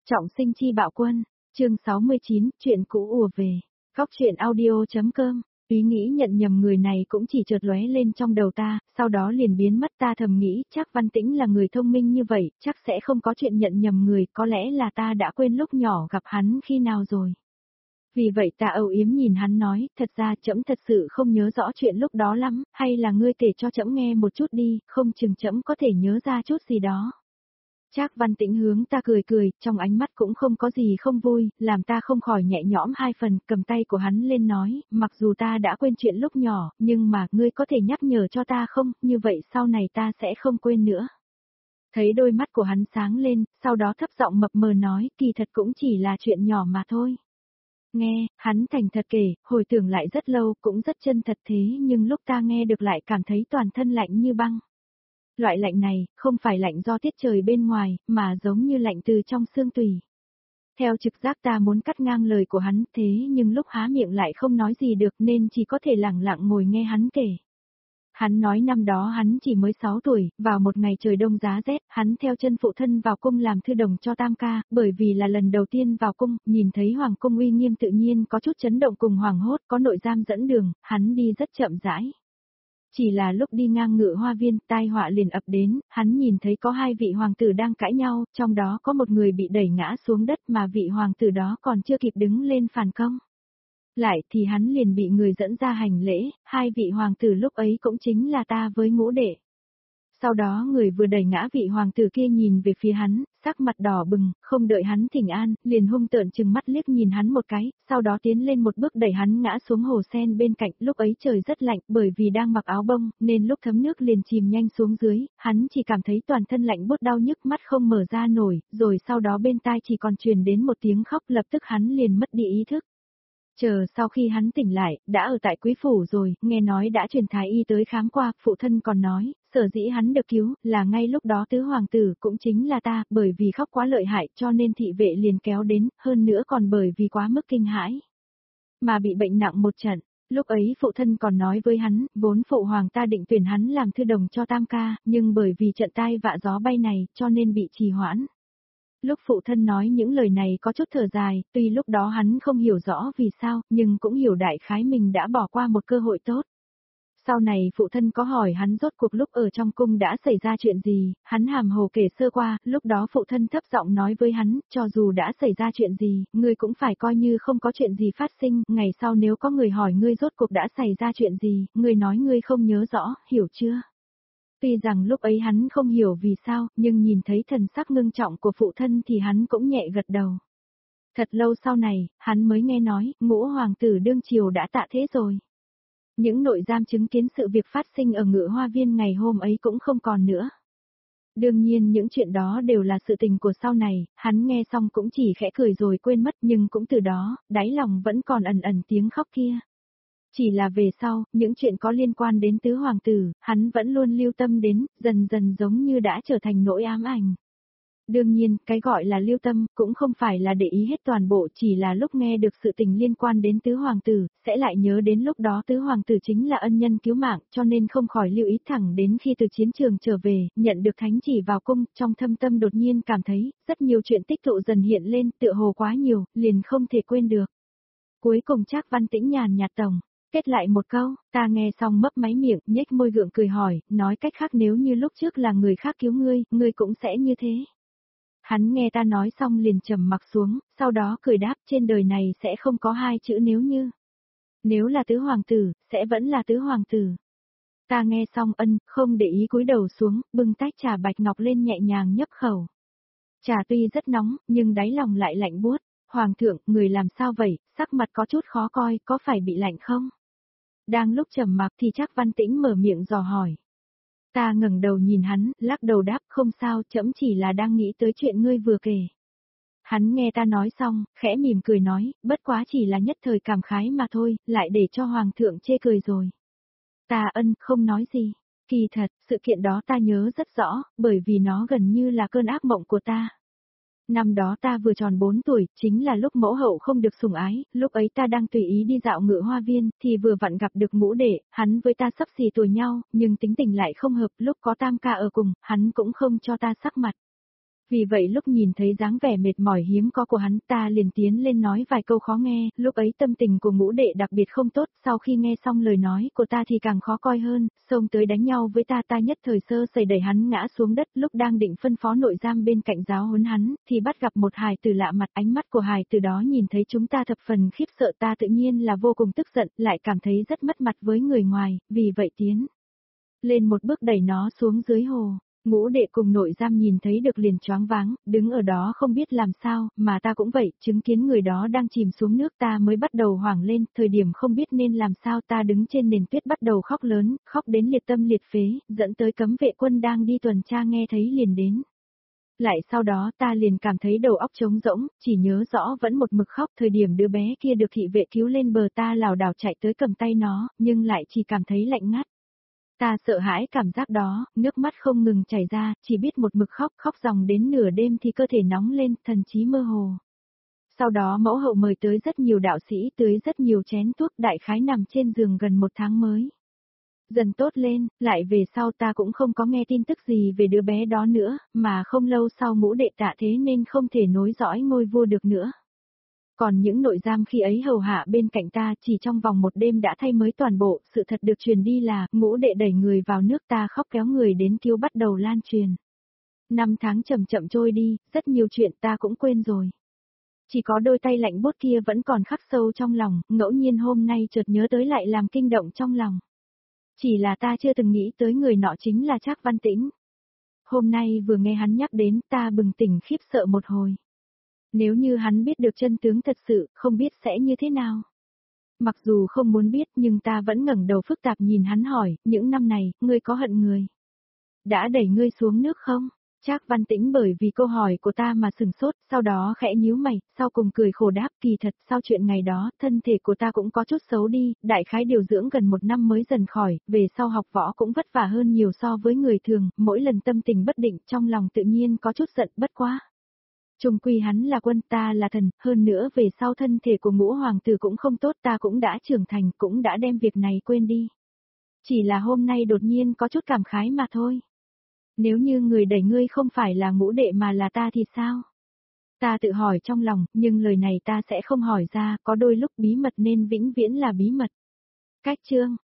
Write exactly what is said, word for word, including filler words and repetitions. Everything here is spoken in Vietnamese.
Trọng sinh chi bạo quân, chương sáu mươi chín, chuyện cũ ùa về. Góc truyện audio.com, ý nghĩ nhận nhầm người này cũng chỉ chợt lóe lên trong đầu ta, sau đó liền biến mất. Ta thầm nghĩ chắc Văn Tĩnh là người thông minh như vậy, chắc sẽ không có chuyện nhận nhầm người, có lẽ là ta đã quên lúc nhỏ gặp hắn khi nào rồi. Vì vậy ta âu yếm nhìn hắn nói, thật ra trẫm thật sự không nhớ rõ chuyện lúc đó lắm, hay là ngươi kể cho trẫm nghe một chút đi, không chừng trẫm có thể nhớ ra chút gì đó. Trác Văn Tĩnh hướng ta cười cười, trong ánh mắt cũng không có gì không vui, làm ta không khỏi nhẹ nhõm hai phần, cầm tay của hắn lên nói, mặc dù ta đã quên chuyện lúc nhỏ, nhưng mà ngươi có thể nhắc nhở cho ta không, như vậy sau này ta sẽ không quên nữa. Thấy đôi mắt của hắn sáng lên, sau đó thấp giọng mập mờ nói, kỳ thật cũng chỉ là chuyện nhỏ mà thôi. Nghe, hắn thành thật kể, hồi tưởng lại rất lâu, cũng rất chân thật thế nhưng lúc ta nghe được lại cảm thấy toàn thân lạnh như băng. Loại lạnh này, không phải lạnh do tiết trời bên ngoài, mà giống như lạnh từ trong xương tủy. Theo trực giác ta muốn cắt ngang lời của hắn, thế nhưng lúc há miệng lại không nói gì được nên chỉ có thể lặng lặng ngồi nghe hắn kể. Hắn nói năm đó hắn chỉ mới sáu tuổi, vào một ngày trời đông giá rét, hắn theo chân phụ thân vào cung làm thư đồng cho Tam ca, bởi vì là lần đầu tiên vào cung, nhìn thấy hoàng cung uy nghiêm tự nhiên có chút chấn động cùng hoàng hốt, có nội giam dẫn đường, hắn đi rất chậm rãi. Chỉ là lúc đi ngang Ngự Hoa Viên, tai họa liền ập đến, hắn nhìn thấy có hai vị hoàng tử đang cãi nhau, trong đó có một người bị đẩy ngã xuống đất mà vị hoàng tử đó còn chưa kịp đứng lên phản công. Lại thì hắn liền bị người dẫn ra hành lễ, hai vị hoàng tử lúc ấy cũng chính là ta với ngũ đệ. Sau đó người vừa đẩy ngã vị hoàng tử kia nhìn về phía hắn, sắc mặt đỏ bừng, không đợi hắn thỉnh an, liền hung tợn chừng mắt liếc nhìn hắn một cái, sau đó tiến lên một bước đẩy hắn ngã xuống hồ sen bên cạnh. Lúc ấy trời rất lạnh, bởi vì đang mặc áo bông, nên lúc thấm nước liền chìm nhanh xuống dưới, hắn chỉ cảm thấy toàn thân lạnh buốt đau nhức mắt không mở ra nổi, rồi sau đó bên tai chỉ còn truyền đến một tiếng khóc, lập tức hắn liền mất đi ý thức. Chờ sau khi hắn tỉnh lại, đã ở tại quý phủ rồi, nghe nói đã truyền thái y tới khám qua, phụ thân còn nói, sở dĩ hắn được cứu, là ngay lúc đó tứ hoàng tử cũng chính là ta, bởi vì khóc quá lợi hại cho nên thị vệ liền kéo đến, hơn nữa còn bởi vì quá mức kinh hãi. Mà bị bệnh nặng một trận, lúc ấy phụ thân còn nói với hắn, vốn phụ hoàng ta định tuyển hắn làm thư đồng cho Tam ca, nhưng bởi vì trận tai vạ gió bay này, cho nên bị trì hoãn. Lúc phụ thân nói những lời này có chút thở dài, tuy lúc đó hắn không hiểu rõ vì sao, nhưng cũng hiểu đại khái mình đã bỏ qua một cơ hội tốt. Sau này phụ thân có hỏi hắn rốt cuộc lúc ở trong cung đã xảy ra chuyện gì, hắn hàm hồ kể sơ qua, lúc đó phụ thân thấp giọng nói với hắn, cho dù đã xảy ra chuyện gì, ngươi cũng phải coi như không có chuyện gì phát sinh, ngày sau nếu có người hỏi ngươi rốt cuộc đã xảy ra chuyện gì, ngươi nói ngươi không nhớ rõ, hiểu chưa? Tuy rằng lúc ấy hắn không hiểu vì sao, nhưng nhìn thấy thần sắc ngưng trọng của phụ thân thì hắn cũng nhẹ gật đầu. Thật lâu sau này, hắn mới nghe nói, ngũ hoàng tử đương triều đã tạ thế rồi. Những nội giam chứng kiến sự việc phát sinh ở Ngự Hoa Viên ngày hôm ấy cũng không còn nữa. Đương nhiên những chuyện đó đều là sự tình của sau này, hắn nghe xong cũng chỉ khẽ cười rồi quên mất, nhưng cũng từ đó, đáy lòng vẫn còn ẩn ẩn tiếng khóc kia. Chỉ là về sau, những chuyện có liên quan đến tứ hoàng tử, hắn vẫn luôn lưu tâm đến, dần dần giống như đã trở thành nỗi ám ảnh. Đương nhiên, cái gọi là lưu tâm, cũng không phải là để ý hết toàn bộ, chỉ là lúc nghe được sự tình liên quan đến tứ hoàng tử, sẽ lại nhớ đến lúc đó tứ hoàng tử chính là ân nhân cứu mạng, cho nên không khỏi lưu ý thẳng đến khi từ chiến trường trở về, nhận được thánh chỉ vào cung, trong thâm tâm đột nhiên cảm thấy, rất nhiều chuyện tích tụ dần hiện lên, tựa hồ quá nhiều, liền không thể quên được. Cuối cùng Trác Văn Tĩnh nhàn nhạt tổng kết lại một câu, ta nghe xong mấp máy miệng, nhếch môi gượng cười hỏi, nói cách khác nếu như lúc trước là người khác cứu ngươi, ngươi cũng sẽ như thế. Hắn nghe ta nói xong liền trầm mặc xuống, sau đó cười đáp trên đời này sẽ không có hai chữ nếu như. Nếu là tứ hoàng tử, sẽ vẫn là tứ hoàng tử. Ta nghe xong ân, không để ý cúi đầu xuống, bưng tách trà bạch ngọc lên nhẹ nhàng nhấp khẩu. Trà tuy rất nóng, nhưng đáy lòng lại lạnh buốt. Hoàng thượng, người làm sao vậy, sắc mặt có chút khó coi, có phải bị lạnh không? Đang lúc trầm mặc thì Trác Văn Tĩnh mở miệng dò hỏi. Ta ngẩng đầu nhìn hắn, lắc đầu đáp không sao, trẫm chỉ là đang nghĩ tới chuyện ngươi vừa kể. Hắn nghe ta nói xong, khẽ mỉm cười nói, bất quá chỉ là nhất thời cảm khái mà thôi, lại để cho hoàng thượng chê cười rồi. Ta ân, không nói gì. Kỳ thật, sự kiện đó ta nhớ rất rõ, bởi vì nó gần như là cơn ác mộng của ta. Năm đó ta vừa tròn bốn tuổi, chính là lúc mẫu hậu không được sủng ái, lúc ấy ta đang tùy ý đi dạo Ngự Hoa Viên, thì vừa vặn gặp được ngũ đệ, hắn với ta sắp xì tuổi nhau, nhưng tính tình lại không hợp, lúc có Tam ca ở cùng, hắn cũng không cho ta sắc mặt. Vì vậy lúc nhìn thấy dáng vẻ mệt mỏi hiếm có của hắn ta liền tiến lên nói vài câu khó nghe, lúc ấy tâm tình của ngũ đệ đặc biệt không tốt, sau khi nghe xong lời nói của ta thì càng khó coi hơn, xông tới đánh nhau với ta ta nhất thời sơ sẩy đẩy hắn ngã xuống đất, lúc đang định phân phó nội giam bên cạnh giáo huấn hắn, thì bắt gặp một hài tử lạ mặt, ánh mắt của hài tử đó nhìn thấy chúng ta thập phần khiếp sợ, ta tự nhiên là vô cùng tức giận, lại cảm thấy rất mất mặt với người ngoài, vì vậy tiến lên một bước đẩy nó xuống dưới hồ. Ngũ đệ cùng nội giam nhìn thấy được liền choáng váng, đứng ở đó không biết làm sao, mà ta cũng vậy, chứng kiến người đó đang chìm xuống nước ta mới bắt đầu hoảng lên, thời điểm không biết nên làm sao ta đứng trên nền tuyết bắt đầu khóc lớn, khóc đến liệt tâm liệt phế, dẫn tới cấm vệ quân đang đi tuần tra nghe thấy liền đến. Lại sau đó ta liền cảm thấy đầu óc trống rỗng, chỉ nhớ rõ vẫn một mực khóc, thời điểm đứa bé kia được thị vệ cứu lên bờ ta lảo đảo chạy tới cầm tay nó, nhưng lại chỉ cảm thấy lạnh ngắt. Ta sợ hãi cảm giác đó, nước mắt không ngừng chảy ra, chỉ biết một mực khóc, khóc dòng đến nửa đêm thì cơ thể nóng lên, thần trí mơ hồ. Sau đó mẫu hậu mời tới rất nhiều đạo sĩ tưới rất nhiều chén thuốc, đại khái nằm trên giường gần một tháng mới. Dần tốt lên, lại về sau ta cũng không có nghe tin tức gì về đứa bé đó nữa, mà không lâu sau ngũ đệ tạ thế nên không thể nối dõi ngôi vua được nữa. Còn những nội giam khi ấy hầu hạ bên cạnh ta chỉ trong vòng một đêm đã thay mới toàn bộ, sự thật được truyền đi là, ngũ đệ đẩy người vào nước ta khóc kéo người đến kêu bắt đầu lan truyền. Năm tháng chậm chậm trôi đi, rất nhiều chuyện ta cũng quên rồi. Chỉ có đôi tay lạnh buốt kia vẫn còn khắc sâu trong lòng, ngẫu nhiên hôm nay chợt nhớ tới lại làm kinh động trong lòng. Chỉ là ta chưa từng nghĩ tới người nọ chính là Trác Văn Tĩnh. Hôm nay vừa nghe hắn nhắc đến ta bừng tỉnh khiếp sợ một hồi. Nếu như hắn biết được chân tướng thật sự, không biết sẽ như thế nào. Mặc dù không muốn biết nhưng ta vẫn ngẩng đầu phức tạp nhìn hắn hỏi, những năm này, ngươi có hận người? Đã đẩy ngươi xuống nước không? Trác Văn Tĩnh bởi vì câu hỏi của ta mà sừng sốt, sau đó khẽ nhíu mày, sau cùng cười khổ đáp, kỳ thật sau chuyện ngày đó, thân thể của ta cũng có chút xấu đi, đại khái điều dưỡng gần một năm mới dần khỏi, về sau học võ cũng vất vả hơn nhiều so với người thường, mỗi lần tâm tình bất định trong lòng tự nhiên có chút giận bất quá. Trung quy hắn là quân, ta là thần, hơn nữa về sau thân thể của ngũ hoàng tử cũng không tốt, ta cũng đã trưởng thành, cũng đã đem việc này quên đi. Chỉ là hôm nay đột nhiên có chút cảm khái mà thôi. Nếu như người đẩy ngươi không phải là ngũ đệ mà là ta thì sao? Ta tự hỏi trong lòng, nhưng lời này ta sẽ không hỏi ra, có đôi lúc bí mật nên vĩnh viễn là bí mật. Cách chương